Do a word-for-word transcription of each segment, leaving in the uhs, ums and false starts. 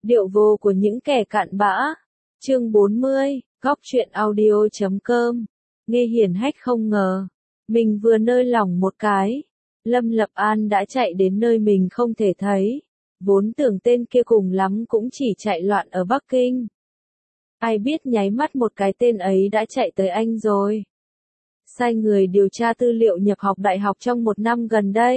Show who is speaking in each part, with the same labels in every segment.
Speaker 1: Điệu vô của những kẻ cặn bã. Chương bốn mươi, góc truyện audio chấm com. Nghe hiển hách không ngờ. Mình vừa nơi lỏng một cái. Lâm Lập An đã chạy đến nơi mình không thể thấy. Vốn tưởng tên kia cùng lắm cũng chỉ chạy loạn ở Bắc Kinh. Ai biết nháy mắt một cái tên ấy đã chạy tới Anh rồi. Sai người điều tra tư liệu nhập học đại học trong một năm gần đây.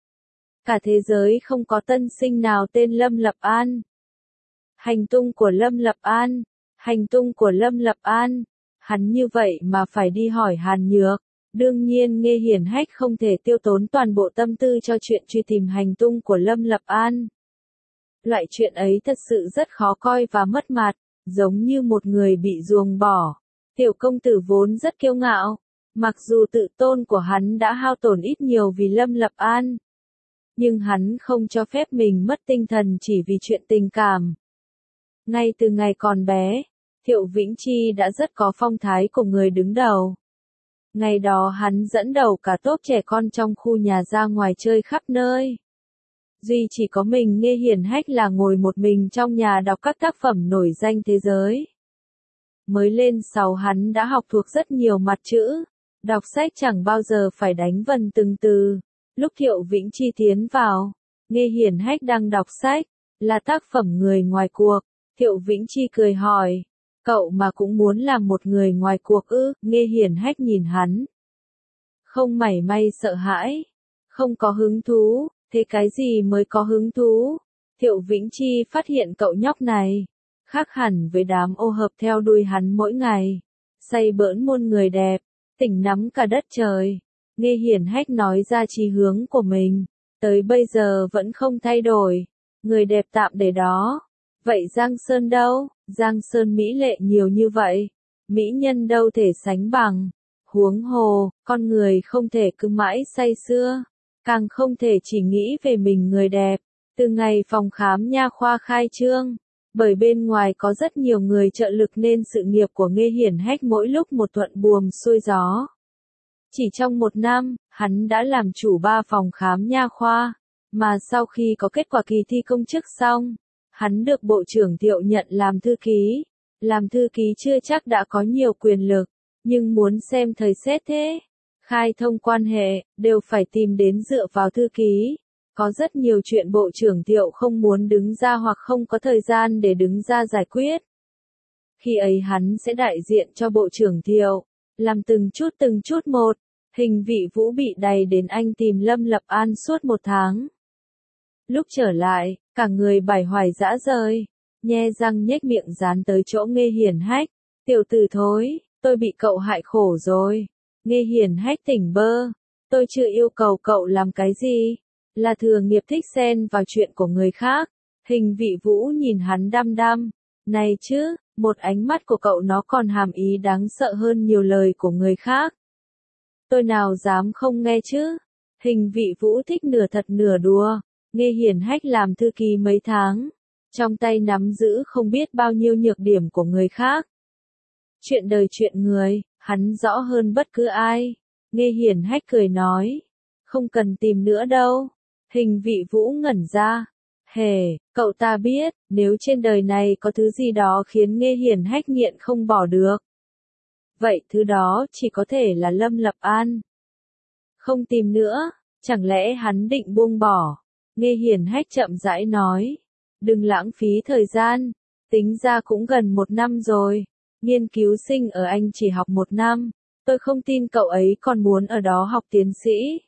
Speaker 1: Cả thế giới không có tân sinh nào tên Lâm Lập An. Hành tung của Lâm Lập An, hành tung của Lâm Lập An, hắn như vậy mà phải đi hỏi Hàn Nhược. Đương nhiên Nghe hiển hách không thể tiêu tốn toàn bộ tâm tư cho chuyện truy tìm hành tung của Lâm Lập An. Loại chuyện ấy thật sự rất khó coi và mất mặt, giống như một người bị ruồng bỏ. Tiểu công tử vốn rất kiêu ngạo, mặc dù tự tôn của hắn đã hao tổn ít nhiều vì Lâm Lập An. Nhưng hắn không cho phép mình mất tinh thần chỉ vì chuyện tình cảm. Ngay từ ngày còn bé, Thiệu Vĩnh Chi đã rất có phong thái của người đứng đầu. Ngày đó hắn dẫn đầu cả tốp trẻ con trong khu nhà ra ngoài chơi khắp nơi. Duy chỉ có mình Nghe hiển hách là ngồi một mình trong nhà đọc các tác phẩm nổi danh thế giới. Mới lên sáu hắn đã học thuộc rất nhiều mặt chữ, đọc sách chẳng bao giờ phải đánh vần từng từ. Lúc Thiệu Vĩnh Chi tiến vào, Nghe hiển hách đang đọc sách, là tác phẩm Người ngoài cuộc. Thiệu Vĩnh Chi cười hỏi, cậu mà cũng muốn làm một người ngoài cuộc ư? Nghe hiển hách nhìn hắn. Không mảy may sợ hãi, không có hứng thú, thế cái gì mới có hứng thú? Thiệu Vĩnh Chi phát hiện cậu nhóc này, khác hẳn với đám ô hợp theo đuôi hắn mỗi ngày, say bỡn muôn người đẹp, tỉnh nắm cả đất trời. Nghe hiển hách nói ra chí hướng của mình, tới bây giờ vẫn không thay đổi, người đẹp tạm để đó. Vậy Giang Sơn đâu? Giang Sơn mỹ lệ nhiều như vậy, mỹ nhân đâu thể sánh bằng. Huống hồ, con người không thể cứ mãi say sưa, càng không thể chỉ nghĩ về mình người đẹp. Từ ngày phòng khám nha khoa khai trương, bởi bên ngoài có rất nhiều người trợ lực nên sự nghiệp của Nghe hiển hách mỗi lúc một thuận buồm xuôi gió. Chỉ trong một năm, hắn đã làm chủ ba phòng khám nha khoa, mà sau khi có kết quả kỳ thi công chức xong, hắn được Bộ trưởng Thiệu nhận làm thư ký. Làm thư ký chưa chắc đã có nhiều quyền lực, nhưng muốn xem thời xét thế, khai thông quan hệ, đều phải tìm đến dựa vào thư ký. Có rất nhiều chuyện Bộ trưởng Thiệu không muốn đứng ra hoặc không có thời gian để đứng ra giải quyết. Khi ấy hắn sẽ đại diện cho Bộ trưởng Thiệu, làm từng chút từng chút một. Hình Vị Vũ bị đày đến Anh tìm Lâm Lập An suốt một tháng. Lúc trở lại, cả người bải hoài dã rời, nhe răng nhếch miệng dán tới chỗ Nghe hiển hách. Tiểu tử thối, tôi bị cậu hại khổ rồi. Nghe hiển hách tỉnh bơ, tôi chưa yêu cầu cậu làm cái gì, là thừa nghiệp thích xen vào chuyện của người khác. Hình Vị Vũ nhìn hắn đăm đăm, này chứ, một ánh mắt của cậu nó còn hàm ý đáng sợ hơn nhiều lời của người khác. Tôi nào dám không nghe chứ. Hình Vị Vũ thích nửa thật nửa đùa. Nghe hiển hách làm thư ký mấy tháng, trong tay nắm giữ không biết bao nhiêu nhược điểm của người khác. Chuyện đời chuyện người, hắn rõ hơn bất cứ ai. Nghe hiển hách cười nói, không cần tìm nữa đâu. Hình Vị Vũ ngẩn ra, hề, cậu ta biết, nếu trên đời này có thứ gì đó khiến Nghe hiển hách nghiện không bỏ được, vậy thứ đó chỉ có thể là Lâm Lập An. Không tìm nữa, chẳng lẽ hắn định buông bỏ? Nghe hiển hách chậm rãi nói, đừng lãng phí thời gian, tính ra cũng gần một năm rồi. Nghiên cứu sinh ở Anh chỉ học một năm, tôi không tin cậu ấy còn muốn ở đó học tiến sĩ.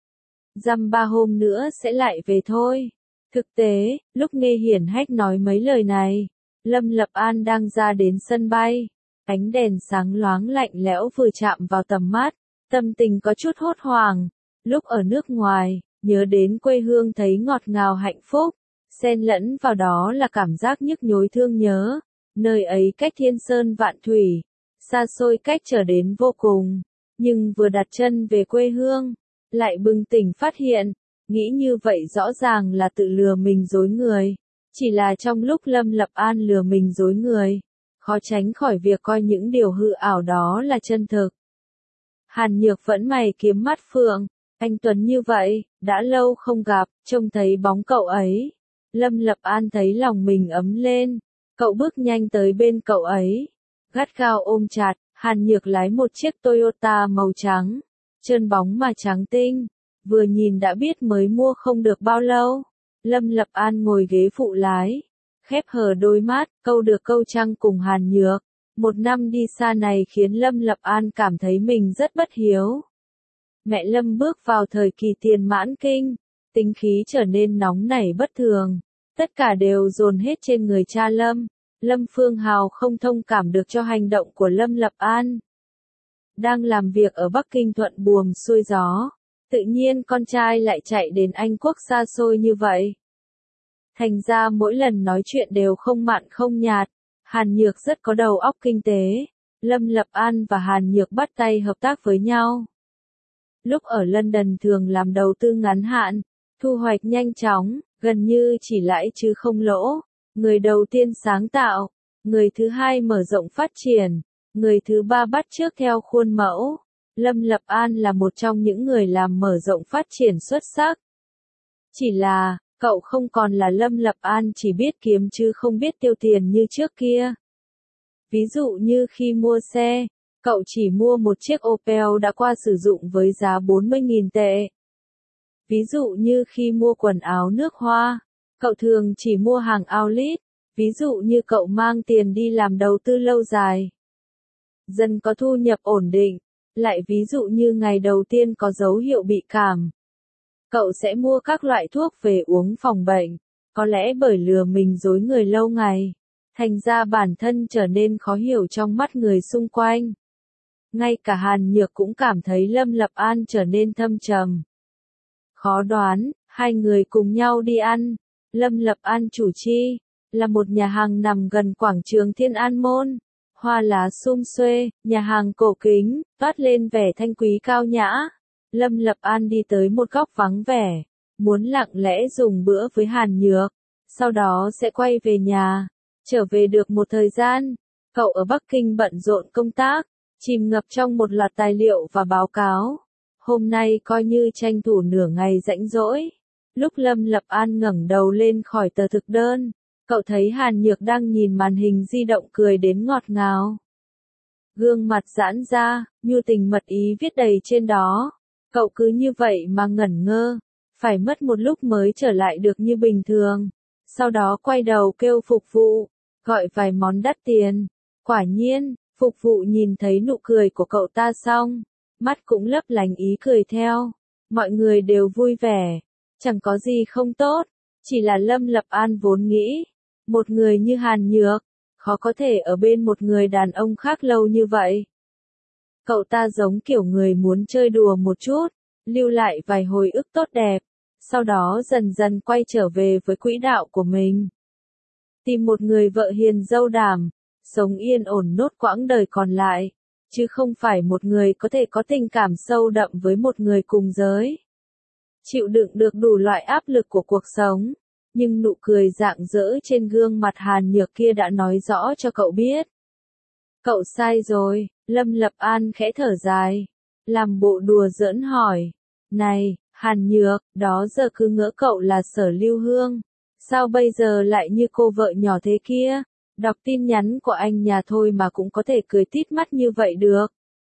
Speaker 1: Dăm ba hôm nữa sẽ lại về thôi. Thực tế, lúc Nghe hiển hách nói mấy lời này, Lâm Lập An đang ra đến sân bay. Ánh đèn sáng loáng lạnh lẽo vừa chạm vào tầm mắt, tâm tình có chút hốt hoảng. Lúc ở nước ngoài, nhớ đến quê hương thấy ngọt ngào hạnh phúc, xen lẫn vào đó là cảm giác nhức nhối thương nhớ. Nơi ấy cách thiên sơn vạn thủy, xa xôi cách trở đến vô cùng. Nhưng vừa đặt chân về quê hương, lại bừng tỉnh phát hiện, nghĩ như vậy rõ ràng là tự lừa mình dối người. Chỉ là trong lúc Lâm Lập An lừa mình dối người, khó tránh khỏi việc coi những điều hư ảo đó là chân thực. Hàn Nhược vẫn mày kiếm mắt phượng, anh Tuấn như vậy, đã lâu không gặp, trông thấy bóng cậu ấy. Lâm Lập An thấy lòng mình ấm lên, cậu bước nhanh tới bên cậu ấy, gắt gao ôm chặt. Hàn Nhược lái một chiếc Toyota màu trắng, trơn bóng mà trắng tinh, vừa nhìn đã biết mới mua không được bao lâu. Lâm Lập An ngồi ghế phụ lái, khép hờ đôi mắt, câu được câu trăng cùng Hàn Nhược. Một năm đi xa này khiến Lâm Lập An cảm thấy mình rất bất hiếu. Mẹ Lâm bước vào thời kỳ tiền mãn kinh, tính khí trở nên nóng nảy bất thường, tất cả đều dồn hết trên người cha Lâm. Lâm Phương Hào không thông cảm được cho hành động của Lâm Lập An. Đang làm việc ở Bắc Kinh thuận buồm xuôi gió, tự nhiên con trai lại chạy đến Anh Quốc xa xôi như vậy. Thành ra mỗi lần nói chuyện đều không mặn không nhạt. Hàn Nhược rất có đầu óc kinh tế. Lâm Lập An và Hàn Nhược bắt tay hợp tác với nhau. Lúc ở London thường làm đầu tư ngắn hạn, thu hoạch nhanh chóng, gần như chỉ lãi chứ không lỗ. Người đầu tiên sáng tạo, người thứ hai mở rộng phát triển, người thứ ba bắt chước theo khuôn mẫu. Lâm Lập An là một trong những người làm mở rộng phát triển xuất sắc. Chỉ là, cậu không còn là Lâm Lập An chỉ biết kiếm chứ không biết tiêu tiền như trước kia. Ví dụ như khi mua xe, cậu chỉ mua một chiếc Opel đã qua sử dụng với giá bốn mươi nghìn tệ. Ví dụ như khi mua quần áo nước hoa, cậu thường chỉ mua hàng outlet. Ví dụ như cậu mang tiền đi làm đầu tư lâu dài, dần có thu nhập ổn định. Lại ví dụ như ngày đầu tiên có dấu hiệu bị cảm, cậu sẽ mua các loại thuốc về uống phòng bệnh. Có lẽ bởi lừa mình dối người lâu ngày, thành ra bản thân trở nên khó hiểu trong mắt người xung quanh. Ngay cả Hàn Nhược cũng cảm thấy Lâm Lập An trở nên thâm trầm, khó đoán. Hai người cùng nhau đi ăn. Lâm Lập An chủ chi, là một nhà hàng nằm gần quảng trường Thiên An Môn. Hoa lá sum xuê, nhà hàng cổ kính, toát lên vẻ thanh quý cao nhã. Lâm Lập An đi tới một góc vắng vẻ, muốn lặng lẽ dùng bữa với Hàn Nhược, sau đó sẽ quay về nhà. Trở về được một thời gian, cậu ở Bắc Kinh bận rộn công tác, chìm ngập trong một loạt tài liệu và báo cáo. Hôm nay coi như tranh thủ nửa ngày rãnh rỗi. Lúc Lâm Lập An ngẩng đầu lên khỏi tờ thực đơn, cậu thấy Hàn Nhược đang nhìn màn hình di động cười đến ngọt ngào. Gương mặt giãn ra, nhu tình mật ý viết đầy trên đó. Cậu cứ như vậy mà ngẩn ngơ, phải mất một lúc mới trở lại được như bình thường. Sau đó quay đầu kêu phục vụ, gọi vài món đắt tiền. Quả nhiên, phục vụ nhìn thấy nụ cười của cậu ta xong, mắt cũng lấp lánh ý cười theo. Mọi người đều vui vẻ, chẳng có gì không tốt, chỉ là Lâm Lập An vốn nghĩ, một người như Hàn Nhược, khó có thể ở bên một người đàn ông khác lâu như vậy. Cậu ta giống kiểu người muốn chơi đùa một chút, lưu lại vài hồi ức tốt đẹp, sau đó dần dần quay trở về với quỹ đạo của mình. Tìm một người vợ hiền dâu đảm, sống yên ổn nốt quãng đời còn lại, chứ không phải một người có thể có tình cảm sâu đậm với một người cùng giới. Chịu đựng được đủ loại áp lực của cuộc sống, nhưng nụ cười rạng rỡ trên gương mặt Hàn Nhược kia đã nói rõ cho cậu biết. Cậu sai rồi. Lâm Lập An khẽ thở dài, làm bộ đùa giỡn hỏi, này, Hàn Nhược, đó giờ cứ ngỡ cậu là Sở Lưu Hương, sao bây giờ lại như cô vợ nhỏ thế kia, đọc tin nhắn của anh nhà thôi mà cũng có thể cười tít mắt như vậy được.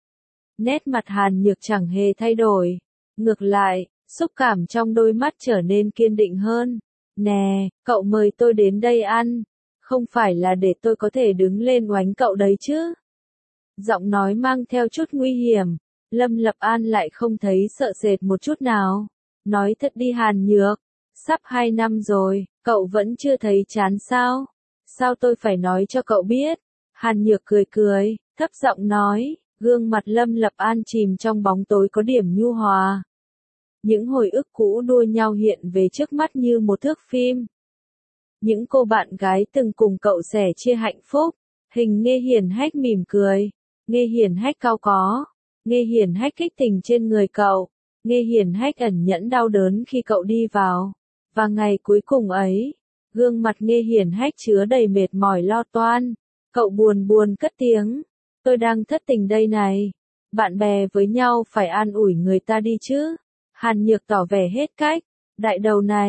Speaker 1: Nét mặt Hàn Nhược chẳng hề thay đổi, ngược lại, xúc cảm trong đôi mắt trở nên kiên định hơn. Nè, cậu mời tôi đến đây ăn, không phải là để tôi có thể đứng lên oánh cậu đấy chứ. Giọng nói mang theo chút nguy hiểm, Lâm Lập An lại không thấy sợ sệt một chút nào. Nói thật đi Hàn Nhược, sắp hai năm rồi, cậu vẫn chưa thấy chán sao? Sao tôi phải nói cho cậu biết? Hàn Nhược cười cười, thấp giọng nói, gương mặt Lâm Lập An chìm trong bóng tối có điểm nhu hòa. Những hồi ức cũ đua nhau hiện về trước mắt như một thước phim. Những cô bạn gái từng cùng cậu sẻ chia hạnh phúc, hình Nghe Hiển Hách mỉm cười, Nghe Hiển Hách cao có, Nghe Hiển Hách kích tình trên người cậu, Nghe Hiển Hách ẩn nhẫn đau đớn khi cậu đi vào. Và ngày cuối cùng ấy, gương mặt Nghe Hiển Hách chứa đầy mệt mỏi lo toan, cậu buồn buồn cất tiếng, tôi đang thất tình đây này, bạn bè với nhau phải an ủi người ta đi chứ. Hàn Nhược tỏ vẻ hết cách, đại đầu này,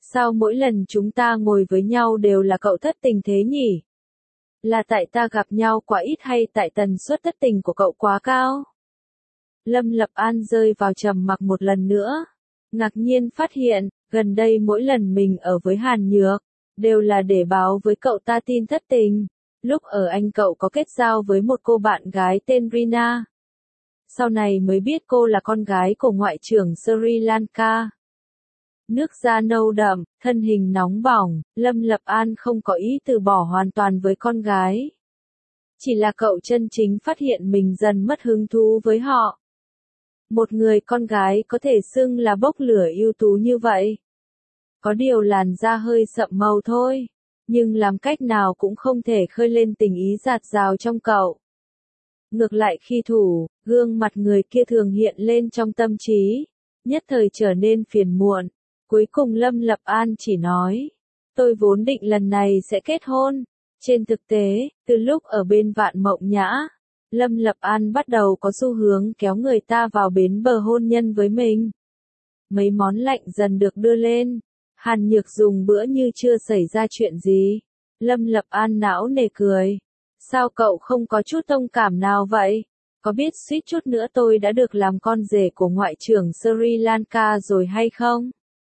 Speaker 1: Sao mỗi lần chúng ta ngồi với nhau đều là cậu thất tình thế nhỉ? Là tại ta gặp nhau quá ít hay tại tần suất thất tình của cậu quá cao? Lâm Lập An rơi vào trầm mặc một lần nữa. Ngạc nhiên phát hiện, gần đây mỗi lần mình ở với Hàn Nhược, đều là để báo với cậu ta tin thất tình. Lúc ở Anh cậu có kết giao với một cô bạn gái tên Rina. Sau này mới biết cô là con gái của ngoại trưởng Sri Lanka. Nước da nâu đậm, thân hình nóng bỏng, Lâm Lập An không có ý từ bỏ hoàn toàn với con gái. Chỉ là cậu chân chính phát hiện mình dần mất hứng thú với họ. Một người con gái có thể xưng là bốc lửa ưu tú như vậy. Có điều làn da hơi sậm màu thôi, nhưng làm cách nào cũng không thể khơi lên tình ý dạt dào trong cậu. Ngược lại khi thủ, gương mặt người kia thường hiện lên trong tâm trí, nhất thời trở nên phiền muộn. Cuối cùng Lâm Lập An chỉ nói, tôi vốn định lần này sẽ kết hôn. Trên thực tế, từ lúc ở bên Vạn Mộng Nhã, Lâm Lập An bắt đầu có xu hướng kéo người ta vào bến bờ hôn nhân với mình. Mấy món lạnh dần được đưa lên. Hàn Nhược dùng bữa như chưa xảy ra chuyện gì. Lâm Lập An não nề cười. Sao cậu không có chút thông cảm nào vậy? Có biết suýt chút nữa tôi đã được làm con rể của ngoại trưởng Sri Lanka rồi hay không?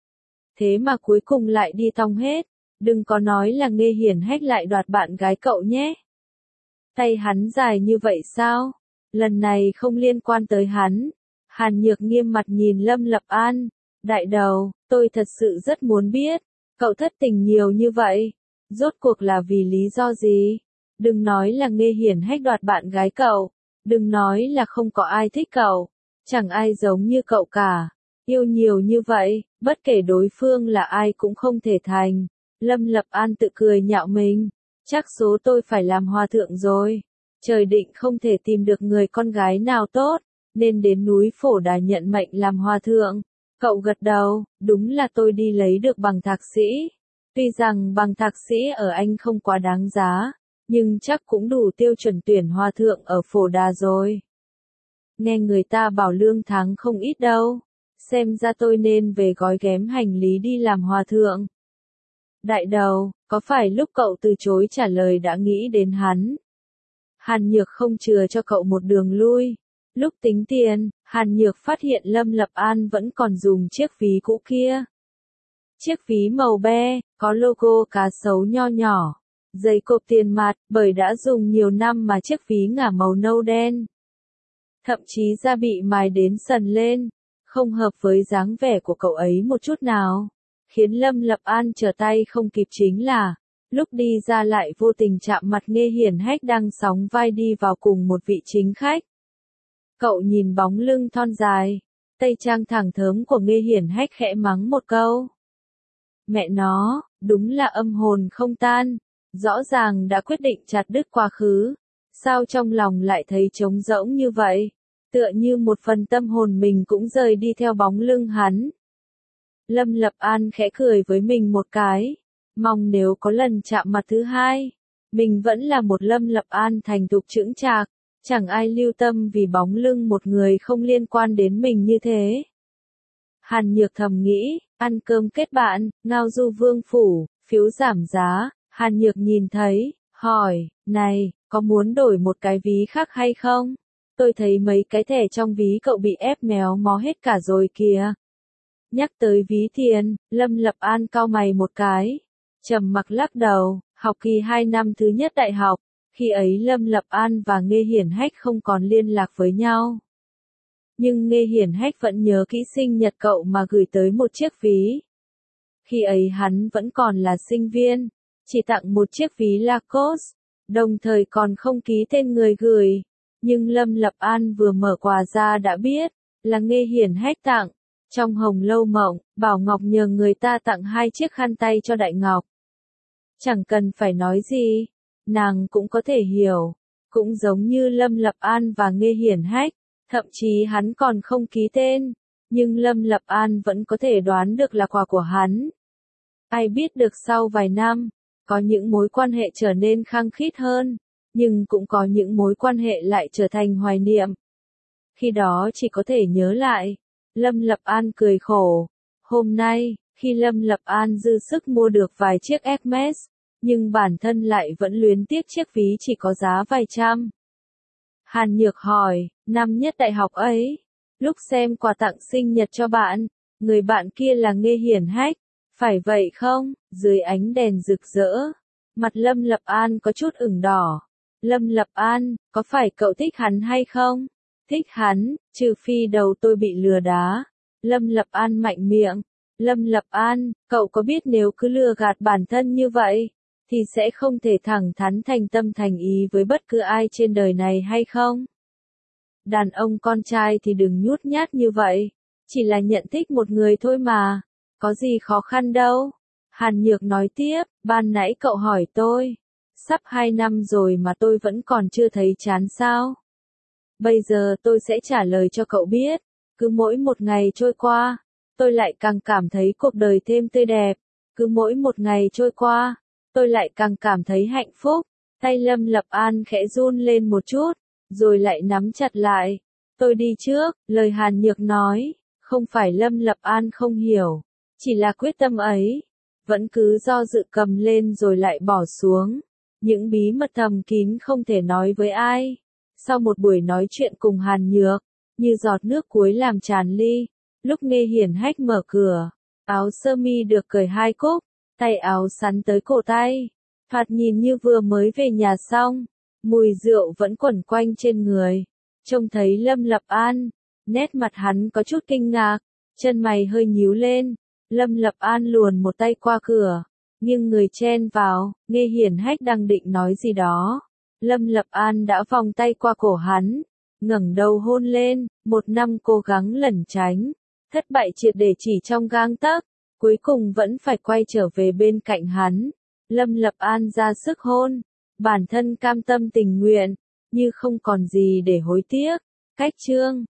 Speaker 1: Thế mà cuối cùng lại đi tong hết. Đừng có nói là Nghê Hiển Hách lại đoạt bạn gái cậu nhé. Tay hắn dài như vậy sao? Lần này không liên quan tới hắn. Hàn Nhược nghiêm mặt nhìn Lâm Lập An. Đại đầu, tôi thật sự rất muốn biết. Cậu thất tình nhiều như vậy. Rốt cuộc là vì lý do gì? Đừng nói là Nghê Hiển Hách đoạt bạn gái cậu. Đừng nói là không có ai thích cậu. Chẳng ai giống như cậu cả. Yêu nhiều như vậy, bất kể đối phương là ai cũng không thể thành. Lâm Lập An tự cười nhạo mình. Chắc số tôi phải làm hòa thượng rồi. Trời định không thể tìm được người con gái nào tốt, nên đến núi Phổ Đà nhận mệnh làm hòa thượng. Cậu gật đầu, đúng là tôi đi lấy được bằng thạc sĩ. Tuy rằng bằng thạc sĩ ở Anh không quá đáng giá, nhưng chắc cũng đủ tiêu chuẩn tuyển hòa thượng ở Phổ Đà rồi. Nghe người ta bảo lương tháng không ít đâu. Xem ra tôi nên về gói ghém hành lý đi làm hòa thượng. Đại đầu, có phải lúc cậu từ chối trả lời đã nghĩ đến hắn? Hàn Nhược không chừa cho cậu một đường lui. Lúc tính tiền, Hàn Nhược phát hiện Lâm Lập An vẫn còn dùng chiếc ví cũ kia. Chiếc ví màu be, có logo cá sấu nho nhỏ. Dây cộp tiền mặt, bởi đã dùng nhiều năm mà chiếc ví ngả màu nâu đen. Thậm chí da bị mài đến sần lên, không hợp với dáng vẻ của cậu ấy một chút nào. Khiến Lâm Lập An trở tay không kịp chính là, lúc đi ra lại vô tình chạm mặt Nghê Hiển Hách đang sóng vai đi vào cùng một vị chính khách. Cậu nhìn bóng lưng thon dài, tây trang thẳng thớm của Nghê Hiển Hách khẽ mắng một câu. Mẹ nó, đúng là âm hồn không tan, rõ ràng đã quyết định chặt đứt quá khứ, sao trong lòng lại thấy trống rỗng như vậy, tựa như một phần tâm hồn mình cũng rời đi theo bóng lưng hắn. Lâm Lập An khẽ cười với mình một cái, mong nếu có lần chạm mặt thứ hai, mình vẫn là một Lâm Lập An thành thục chững chạc, chẳng ai lưu tâm vì bóng lưng một người không liên quan đến mình như thế. Hàn Nhược thầm nghĩ, ăn cơm kết bạn, ngao du vương phủ, phiếu giảm giá, Hàn Nhược nhìn thấy, hỏi, này, có muốn đổi một cái ví khác hay không? Tôi thấy mấy cái thẻ trong ví cậu bị ép méo mó hết cả rồi kìa. Nhắc tới ví tiền, Lâm Lập An cau mày một cái, trầm mặc lắc đầu. Học kỳ hai năm thứ nhất đại học, khi ấy Lâm Lập An và Nghê Hiển Hách không còn liên lạc với nhau. Nhưng Nghê Hiển Hách vẫn nhớ kỹ sinh nhật cậu mà gửi tới một chiếc ví. Khi ấy hắn vẫn còn là sinh viên, chỉ tặng một chiếc ví Lacoste, đồng thời còn không ký tên người gửi. Nhưng Lâm Lập An vừa mở quà ra đã biết, là Nghê Hiển Hách tặng. Trong Hồng Lâu Mộng, Bảo Ngọc nhờ người ta tặng hai chiếc khăn tay cho Đại Ngọc. Chẳng cần phải nói gì, nàng cũng có thể hiểu. Cũng giống như Lâm Lập An và Nghê Hiển Hách, thậm chí hắn còn không ký tên, nhưng Lâm Lập An vẫn có thể đoán được là quà của hắn. Ai biết được sau vài năm, có những mối quan hệ trở nên khăng khít hơn, nhưng cũng có những mối quan hệ lại trở thành hoài niệm. Khi đó chỉ có thể nhớ lại. Lâm Lập An cười khổ. Hôm nay, Khi Lâm Lập An dư sức mua được vài chiếc Hermes, nhưng bản thân lại vẫn luyến tiếc chiếc ví chỉ có giá vài trăm. Hàn Nhược hỏi, năm nhất đại học ấy, lúc xem quà tặng sinh nhật cho bạn, người bạn kia là Nghê Hiển Hách, phải vậy không? Dưới ánh đèn rực rỡ, mặt Lâm Lập An có chút ửng đỏ. Lâm Lập An, có phải cậu thích hắn hay không? Thích hắn, trừ phi đầu tôi bị lừa đá. Lâm Lập An mạnh miệng. Lâm Lập An, cậu có biết nếu cứ lừa gạt bản thân như vậy, thì sẽ không thể thẳng thắn thành tâm thành ý với bất cứ ai trên đời này hay không? Đàn ông con trai thì đừng nhút nhát như vậy, chỉ là nhận thích một người thôi mà, có gì khó khăn đâu. Hàn Nhược nói tiếp, ban nãy cậu hỏi tôi, sắp hai năm rồi mà tôi vẫn còn chưa thấy chán sao? Bây giờ tôi sẽ trả lời cho cậu biết, cứ mỗi một ngày trôi qua, tôi lại càng cảm thấy cuộc đời thêm tươi đẹp, cứ mỗi một ngày trôi qua, tôi lại càng cảm thấy hạnh phúc. Tay Lâm Lập An khẽ run lên một chút, rồi lại nắm chặt lại. Tôi đi trước, lời Hàn Nhược nói, không phải Lâm Lập An không hiểu, chỉ là quyết tâm ấy, vẫn cứ do dự cầm lên rồi lại bỏ xuống. Những bí mật thầm kín không thể nói với ai. Sau một buổi nói chuyện cùng Hàn Nhược, như giọt nước cuối làm tràn ly, lúc Nghê Hiển Hách mở cửa, áo sơ mi được cởi hai cúc, tay áo sắn tới cổ tay, thoạt nhìn như vừa mới về nhà xong, mùi rượu vẫn quẩn quanh trên người. Trông thấy Lâm Lập An, nét mặt hắn có chút kinh ngạc, chân mày hơi nhíu lên. Lâm Lập An luồn một tay qua cửa, nghiêng người chen vào. Nghê Hiển Hách đang định nói gì đó, Lâm Lập An đã vòng tay qua cổ hắn, ngẩng đầu hôn lên. Một năm cố gắng lẩn tránh, thất bại triệt để chỉ trong gang tấc, cuối cùng vẫn phải quay trở về bên cạnh hắn. Lâm Lập An ra sức hôn, bản thân cam tâm tình nguyện, như không còn gì để hối tiếc. Cách chương